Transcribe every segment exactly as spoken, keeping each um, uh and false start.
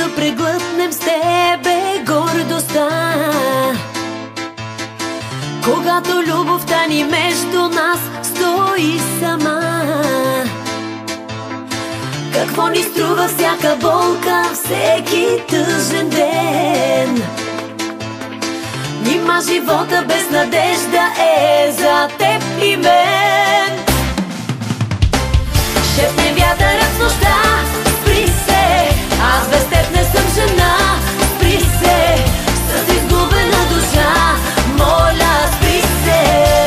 да преглътнем с тебе гордостта. Когато любовта ни между нас стои сама, какво ни струва всяка болка, всеки тъжен ден? Нима живота без надежда е за теб и мен. Шепне вятърът с нощта, спри се, аз без теб не съм жена. Спри се, с изгубена душа, моля, спри се.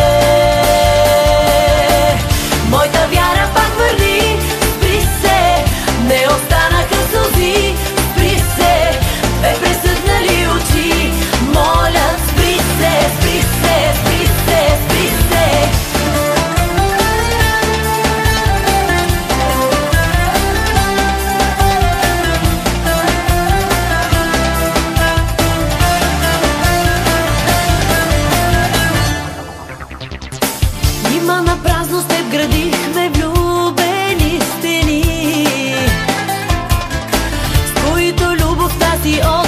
Моята вяра пак върви, спри се, не останаха сълзи. Спри се, бе пресъхнали очи, моля, спри се, спри се, спри се, спри се. Нима на празно с теб градихме влюбени стени, с които любовта си